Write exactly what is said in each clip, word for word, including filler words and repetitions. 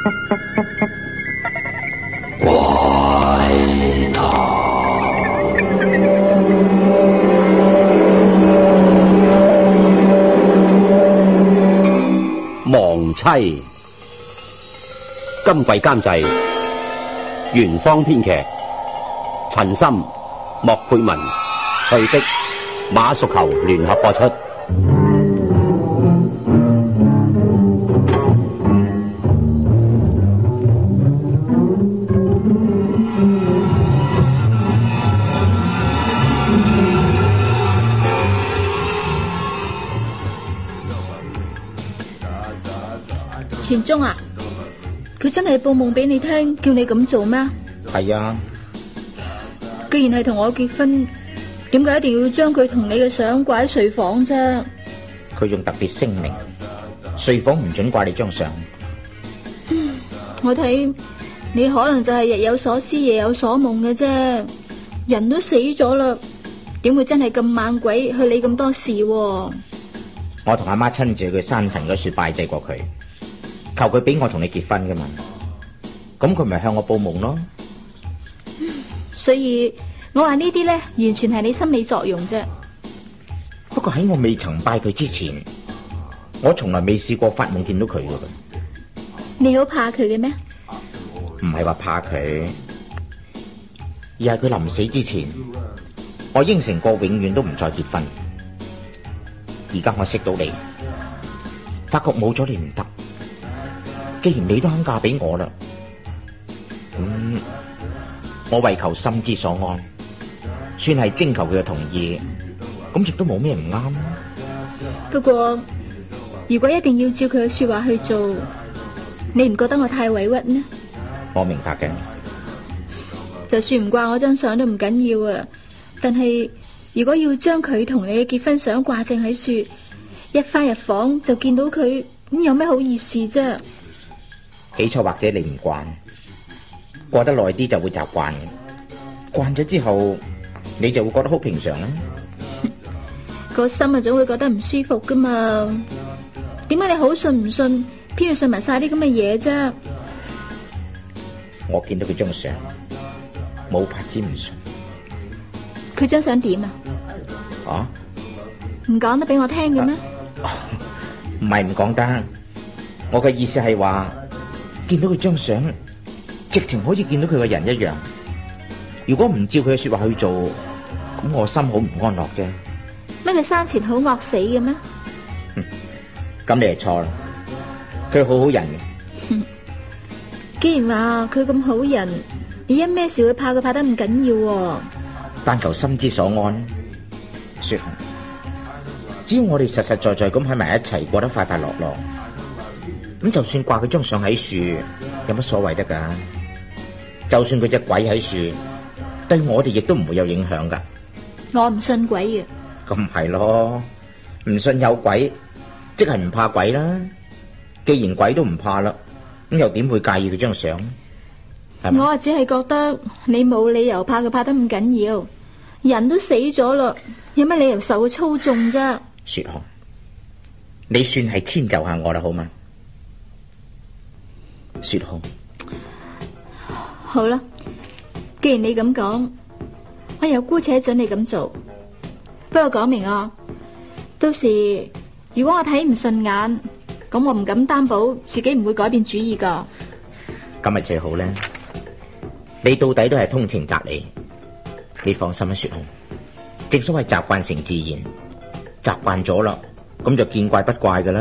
怪談。亡妻。今季監製元芳，編劇陳森、莫佩文、徐迪、馬淑球聯合播出。 全忠啊，佢真係報夢俾你聽，叫你咁做咩？ 係啊。 既然係同我結婚，點解一定要將佢同你嘅相掛喺睡房啫？ 佢仲特別聲明，睡房唔准掛你張相。 我睇你可能就係日有所思夜有所夢嘅啫，人都死咗啦，點會真係咁猛鬼去理咁多事？ 我同阿媽親自去佢山墳嗰處拜祭過佢，求佢俾我同你結婚噶嘛，咁佢咪向我報夢咯。 所以我話呢啲咧，完全係你心理作用啫。 不過喺我未曾拜佢之前，我從來未試過發夢見到佢噶。 你好怕佢嘅咩？ 唔係話怕佢，而係佢臨死之前，我應承過永遠都唔再結婚。而家我識到你，發覺冇咗你唔得。既然你都肯嫁俾我啦，咁、嗯、我為求心之所安，算係徵求佢嘅同意，咁亦都冇咩唔啱。 不過如果一定要照佢嘅說話去做，你唔覺得我太委屈呢？ 我明白嘅。 就算唔掛我張相都唔緊要啊，但係如果要將佢同你嘅結婚相掛正喺樹，一返入房就見到佢，咁有咩好意思啫？ 起初或者你唔慣，過得耐啲就會習慣嘅。慣咗之後，你就會覺得好平常啦。 個心啊，總會覺得唔舒服噶嘛。點解你好信唔信，偏要信埋晒啲咁嘅嘢啫？ 我見到佢張相，冇法子唔信。 佢張相點啊？ 啊？ 唔講得俾我聽嘅咩？ 唔係唔講得，我嘅意思係話，見到佢張相，直情好似見到佢個人一樣。如果唔照佢嘅說話去做，咁我心好唔安樂啫。 乜佢生前好惡死嘅咩？ 咁你係錯啦，佢好好人嘅。 既然話佢咁好人，你因咩事會怕佢怕得咁緊要？ 但求心之所安，雪紅。只要我哋實實在在咁喺埋一齊，過得快快樂樂，咁就算掛佢張相喺樹，有乜所謂得噶？就算佢隻鬼喺樹，對我哋亦都唔會有影響噶。 我唔信鬼嘅。 咁係咯，唔信有鬼，即係唔怕鬼啦。既然鬼都唔怕啦，咁又點會介意佢張相？ 我啊只係覺得你冇理由怕佢怕得咁緊要，人都死咗啦，有乜理由受佢操縱啫？ 雪紅，你算係遷就下我啦，好嗎？雪紅， 好啦，既然你咁講，我又姑且准你咁做。不過講明啊，到時如果我睇唔順眼，咁我唔敢擔保自己唔會改變主意噶。 咁咪最好咧。你到底都係通情達理，你放心啦，雪紅。正所謂習慣成自然，習慣咗啦，咁就見怪不怪噶啦。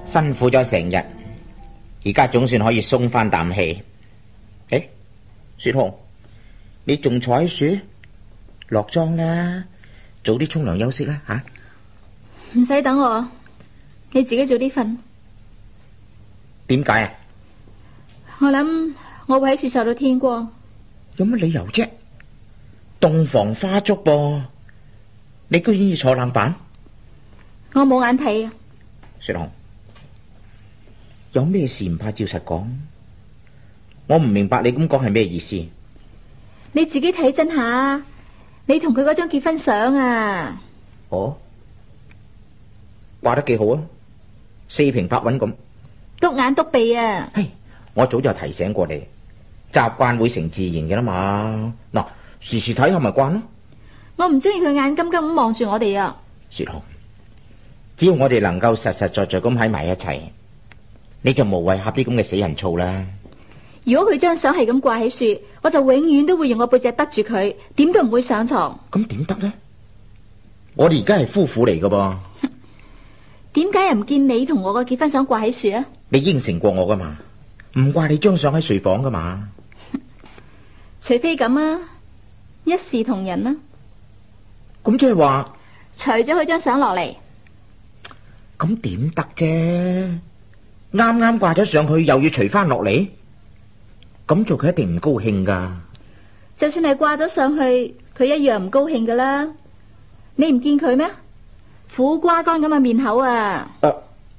辛苦咗成日，而家總算可以鬆翻啖氣。誒，雪紅，你仲坐喺樹？落妝啦，早啲沖涼休息啦吓。 唔使等我，你自己早啲瞓。 點解啊？ 我諗我會喺樹坐到天光。 有乜理由啫？洞房花燭噃，你居然要坐冷板？ 我冇眼睇啊！ 雪紅，有咩事唔怕照實講。我唔明白你咁講係咩意思。 你自己睇真下，你同佢嗰張結婚相啊。 哦，掛得幾好啊，四平八穩咁。 篤眼篤鼻啊！ 嘿，我早就提醒過你，習慣會成自然嘅啦嘛。嗱，時時睇下咪慣咯。 我唔中意佢眼金金咁望住我哋啊。 雪紅，只要我哋能夠實實在在咁喺埋一齊，你就無謂呷啲咁嘅死人醋啦。 如果佢張相係咁掛喺樹，我就永遠都會用個背脊得住佢，點都唔會上床。 咁點得呢？我哋而家係夫婦嚟噶噃。 點解又唔見你同我個結婚相掛喺樹啊？ 你應承過我噶嘛，唔掛你張相喺睡房噶嘛。 除非咁啊，一視同仁啊。 咁即係話除咗佢張相落嚟， 咁點得啫？啱啱掛咗上去，又要除翻落嚟，咁做佢一定唔高興噶。 就算係掛咗上去，佢一樣唔高興噶啦。你唔見佢咩？苦瓜乾咁嘅面口啊！ 誒、啊，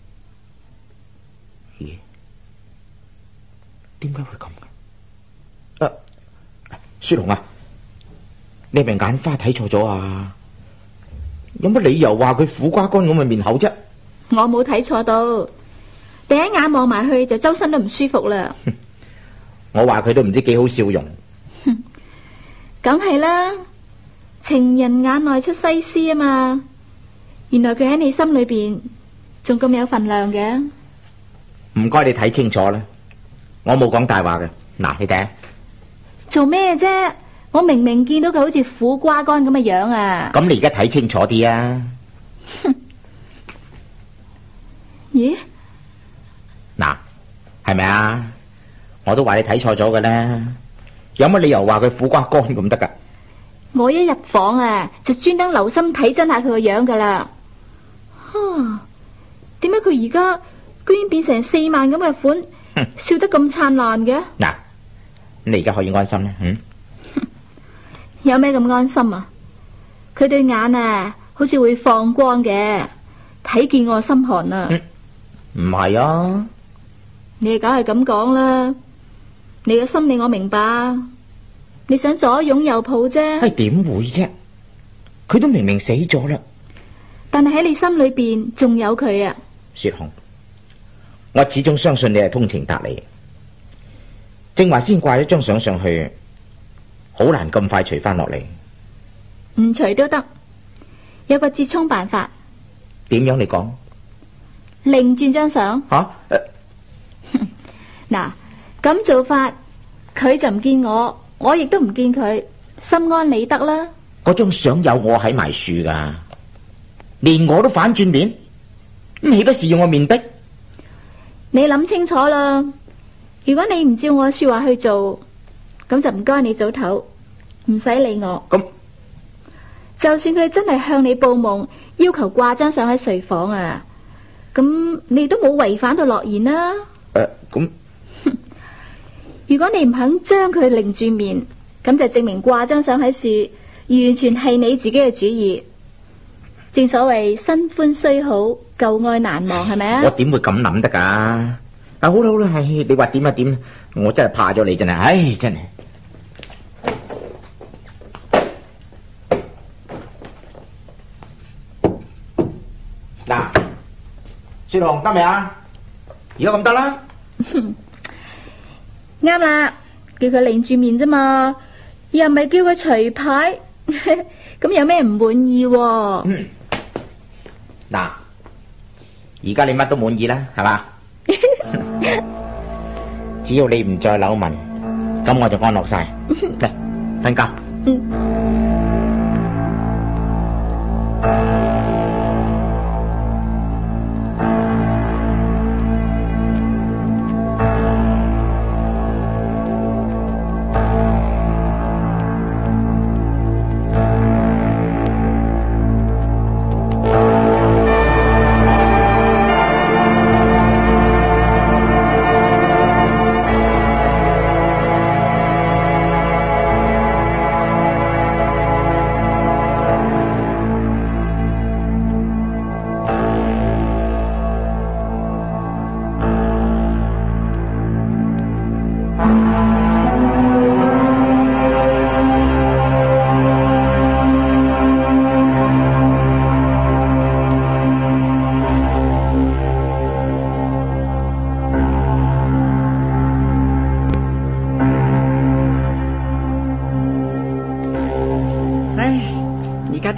咦？點解會咁嘅？誒、啊，雪紅啊，你係咪眼花睇錯咗啊？有乜理由話佢苦瓜乾咁嘅面口啫？ 我冇睇錯到，第一眼望埋去就周身都唔舒服啦。 我話佢都唔知幾好笑容。 梗係啦，情人眼內出西施啊嘛。原來佢喺你心裏邊仲咁有份量嘅。 唔該你睇清楚啦，我冇講大話嘅。嗱，你睇做咩啫？我明明見到佢好似苦瓜乾咁嘅樣啊！ 咁你而家睇清楚啲啊！ 咦？ 嗱，係咪啊？我都話你睇錯咗嘅啦，有乜理由話佢苦瓜乾咁得噶？ 我一入房啊，就專登留心睇真下佢個樣噶啦。哈，點解佢而家居然變成四萬咁嘅款，笑得咁燦爛嘅？ 嗱，你而家可以安心啦。嗯， 有咩咁安心啊？佢對眼啊，好似會放光嘅，睇見我心寒啊！ 唔係啊， 你梗係咁講啦，你嘅心理我明白，你想左擁右抱啫。 係點會啫？佢都明明死咗啦。 但係喺你心裏邊仲有佢啊。 雪紅，我始終相信你係通情達理。正話先掛咗張相上去，好難咁快除翻落嚟。 唔除都得，有個折衷辦法。 點樣你講？ 擰轉張相。 吓？ 嗱，咁做法，佢就唔見我，我亦都唔見佢，心安理得啦。 嗰張相有我喺埋樹噶，連我都反轉面，咁豈不是要我面壁？ 你諗清楚啦，如果你唔照我說話去做，咁就唔該你早唞，唔使理我。 咁就算佢真係向你報夢，要求掛張相喺睡房啊，咁你都冇違反到諾言啦。 誒，咁如果你唔肯將佢擰住面，咁就證明掛張相喺樹，完全係你自己嘅主意。正所謂新歡雖好，舊愛難忘，係咪啊？ 我點會咁諗得噶？啊，好啦好啦，係你話點啊點，我真係怕咗你真係，唉真係。嗱，雪紅得未啊？而家咁得啦。 啱啦，叫佢擰住面啫嘛，又唔係叫佢除牌，咁有咩唔滿意？ 嗯，嗱，而家你乜都滿意啦，係嘛？只要你唔再扭紋，咁我就安樂晒。嚟，瞓覺。 嗯。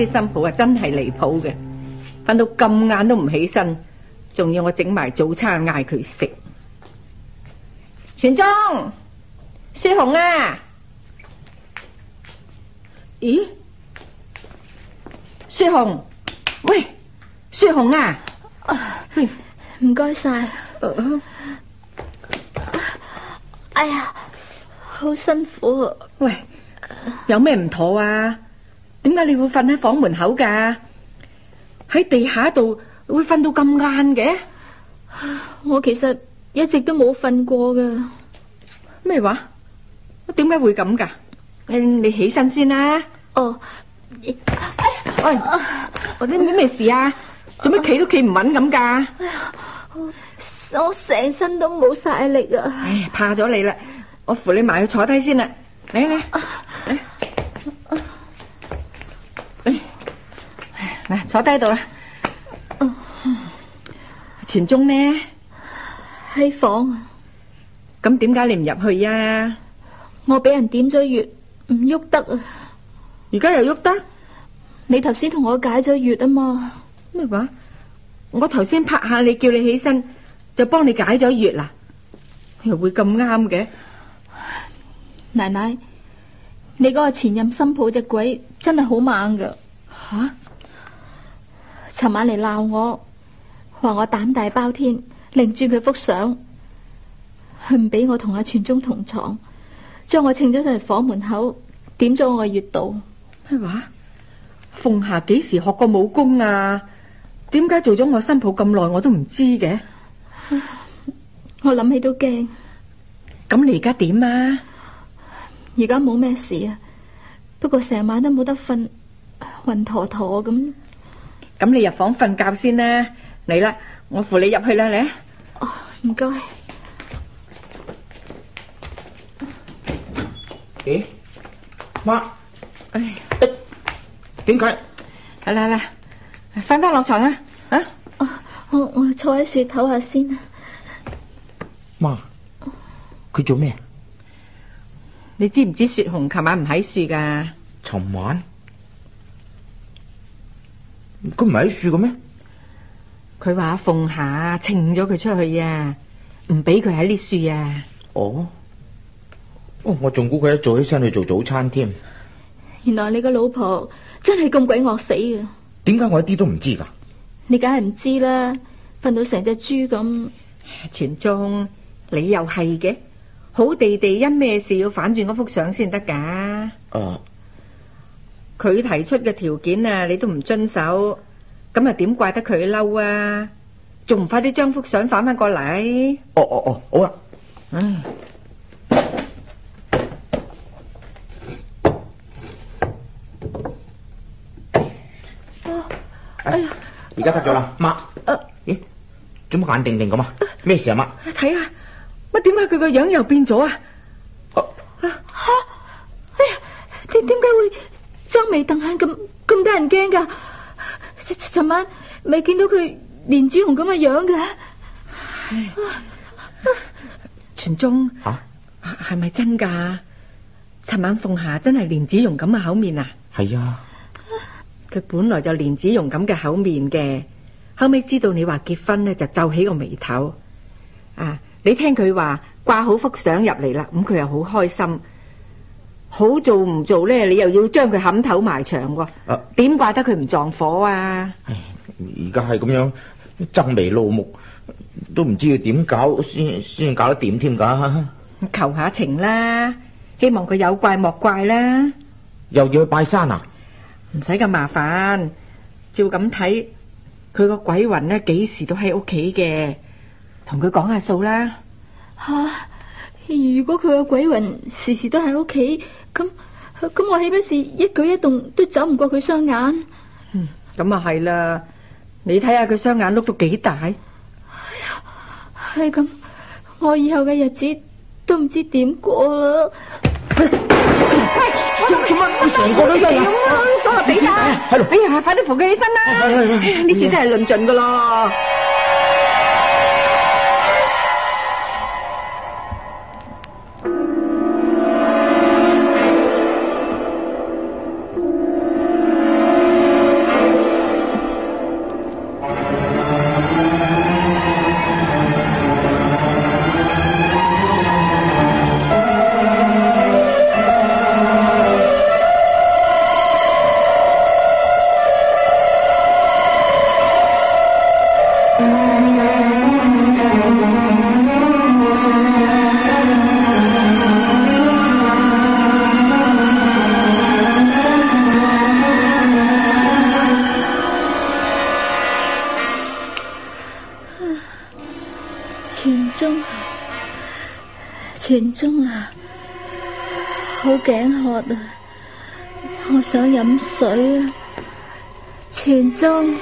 啲新抱啊，真係離譜嘅，瞓到咁晏都唔起身，仲要我整埋早餐嗌佢食。全忠，雪紅啊！咦？雪紅，喂，雪紅啊！喂， 唔該晒。 呃哎呀，好辛苦啊！ 喂，有咩唔妥啊？點解你會瞓喺房門口噶？喺地下度會瞓到咁晏嘅？ 我其實一直都冇瞓過噶。 咩話？點解會咁噶？誒，你起身先啦。 哦， 喂，我啲咩事啊？做咩企都企唔穩咁噶？ 我成身都冇晒力啊！ 哎呀，怕咗你啦，我扶你埋去坐低先啦。嚟嚟，嚟，嗱，坐低度啦。全忠呢？ 喺房啊！ 咁點解你唔入去啊？ 我俾人點咗穴，唔喐得啊！ 而家又喐得？ 你頭先同我解咗穴啊嘛？ 咩話？我頭先拍下你，叫你起身，就幫你解咗穴啦，又會咁啱嘅？ 奶奶，你嗰個前任新抱隻鬼真係好猛噶吓！ 尋晚嚟鬧我，話我膽大包天，擰轉佢幅相，佢唔俾我同阿全忠同床，將我稱咗上嚟房門口，點咗我嘅穴道。 咩話？鳳霞幾時學過武功啊？點解做咗我新抱咁耐我都唔知嘅？ 我諗起都驚。 咁你而家點啊？ 而家冇咩事啊，不過成晚都冇得瞓，暈陀陀咁。 咁你入房瞓覺先啦。嚟啦，我扶你入去啦，嚟。 哦，唔該。 咦，媽， 唉， 點解？ 嚟嚟嚟，瞓翻落床啦。啊， 哦，我我坐喺樹唞下先啊。 媽，佢做咩？ 你知唔知雪紅琴晚唔喺樹噶？ 尋晚佢唔係喺樹嘅咩？ 佢話鳳霞請咗佢出去啊，唔俾佢喺呢樹啊。 哦，哦，我仲估佢一早起身去做早餐添。 原來你個老婆真係咁鬼惡死嘅。 點解我一啲都唔知噶？ 你梗係唔知啦，瞓到成隻豬咁。 全忠，你又係嘅，好地地因咩事要反轉嗰幅相先得噶？ 啊， 佢提出嘅條件啊，你都唔遵守，咁啊點怪得佢嬲啊？仲唔快啲將幅相反翻過嚟？ 哦哦哦，好啊。 唉， 哎呀，而家得咗啦，媽。咦，做乜眼定定咁啊？咩事啊，媽？ 睇下，乜點解佢個樣又變咗啊？ 哦， 吓！哎呀，點點解會皺眉瞪眼咁咁得人驚噶？尋晚未見到佢蓮子紅咁嘅樣嘅。 全忠， 吓， 係咪真噶？尋晚鳳霞真係蓮子蓉咁嘅口面啊？ 係啊。 佢本來就蓮子蓉咁嘅口面嘅，後尾知道你話結婚呢，就皺起個眉頭。啊，你聽佢話掛好幅相入嚟啦，咁佢又好開心。好做唔做呢？你又要將佢冚頭埋牆喎。 啊， 點怪得佢唔撞火啊？ 唉，而家係咁樣爭眉怒目，都唔知要點搞先先搞得掂添噶。 求下情啦，希望佢有怪莫怪啦。 又要去拜山啊？ 唔使咁麻煩，照咁睇，佢個鬼魂呢幾時都喺屋企嘅，同佢講下數啦。 吓、啊，如果佢個鬼魂時時都喺屋企，咁咁我豈不是一舉一動都走唔過佢雙眼？ 嗯，咁啊係啦，你睇下佢雙眼碌到幾大。 哎呀，係咁，我以後嘅日子都唔知點過啦。 做做乜？你成個都得啊！ 左落地下， 係咯。 哎呀，快啲扶佢起身啦！呢次真係論盡噶咯。 傳宗，傳宗啊，好頸渴啊，我想飲水啊，傳宗，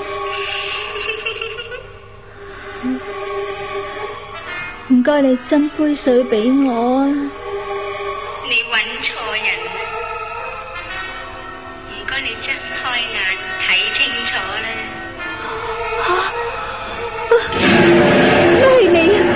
唔該你斟杯水俾我啊。 你揾錯人啦，唔該你睜開眼睇清楚啦。 咩係你啊？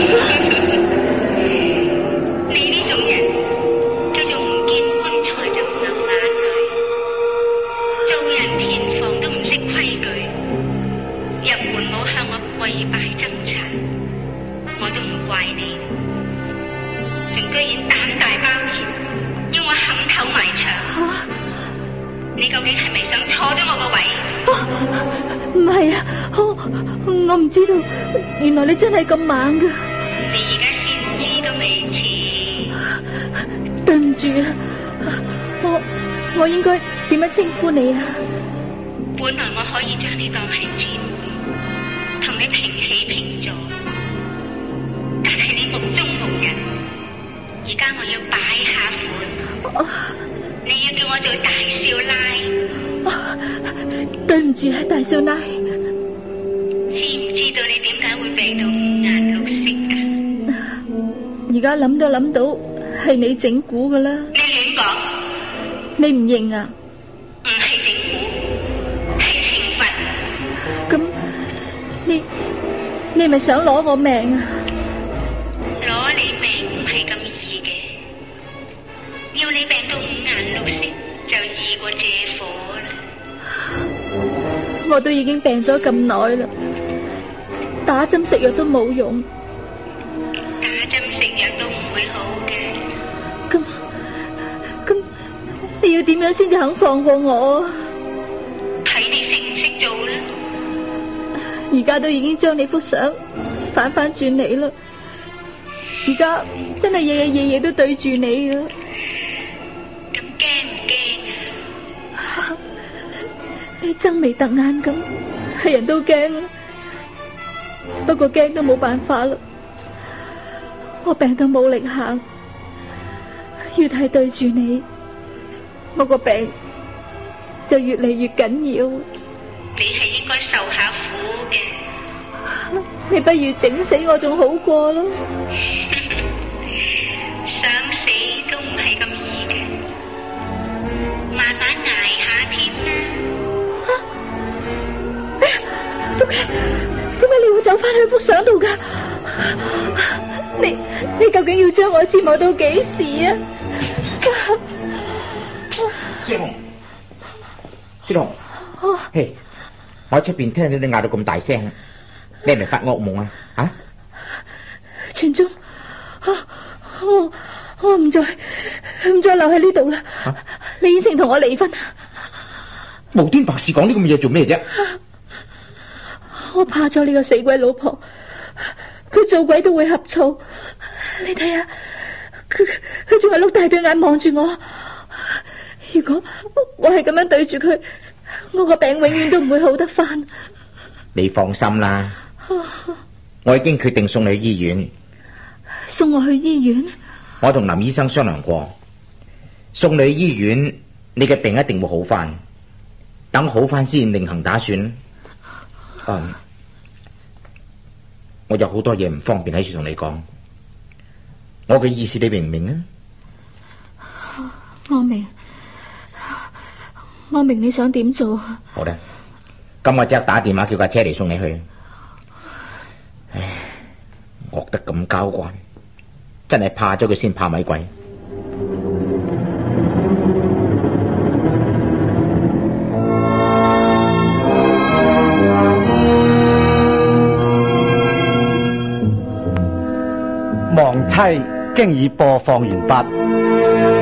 你呢種人叫做唔見棺材就唔流眼淚，做人田房都唔識規矩，入門冇向我跪拜斟茶，我都唔怪你，仲居然膽大包天，要我冚頭埋牆。 啊、 你究竟係咪想坐咗我個位？ 唔係啊，我我唔知道，原來你真係咁猛噶。 你而家先知都未遲。 對唔住啊，我我應該點樣稱呼你啊？ 本來我可以將你當係姊妹，同你平起平坐，但係你目中無人。而家我要擺下款， 啊、 你要叫我做大少奶。 啊、對唔住啊，大少奶。 知唔知道你點解會病到五顏六色啊？ 而家諗都諗到係你整蠱噶啦。 你亂講， 你唔認啊？ 唔係整蠱，係懲罰。 咁你你係咪想攞我命啊？ 攞你命唔係咁易嘅，要你病到五顏六色就易過借火啦。 我都已經病咗咁耐啦，打針食藥都冇用， 打針食藥都唔會好嘅。 咁咁你要點樣先至肯放過我啊？ 睇你識唔識做啦。 而家都已經將你幅相反反轉你啦，而家真係日日夜夜都對住你噶。 咁驚唔驚啊？ 你睜眉突眼咁，係人都驚。不過驚都冇辦法啦，我病到冇力行，越係對住你，我個病就越嚟越緊要。 你係應該受下苦嘅。 你不如整死我仲好過咯。 想死都唔係咁易嘅，慢慢挨下添啦。 哎呀，點解點解你會走翻去幅相度噶？你你究竟要將我折磨到幾時啊？ 小紅，小紅，嘿，我喺出邊聽到你嗌到咁大聲，你係咪發噩夢啊？啊？ 傳宗，我我唔再唔再留喺呢度啦。啊、你應承同我離婚。 無端白事講呢咁嘅嘢做咩啫？ 我怕咗呢個死鬼老婆，佢做鬼都會呷醋。你睇下，佢佢仲係碌大對眼望住我。如果我係咁樣對住佢，我個病永遠都唔會好得翻。 你放心啦，我已經決定送你去醫院。 送我去醫院？ 我同林醫生商量過，送你去醫院，你嘅病一定會好翻。等好翻先另行打算。嗯，我有好多嘢唔方便喺處同你講，我嘅意思你明唔明啊？ 我明，我明你想點做。 好啦，咁我即刻打電話叫架車嚟送你去。唉，惡得咁交關，真係怕咗佢先怕米貴。 亡妻經已播放完畢。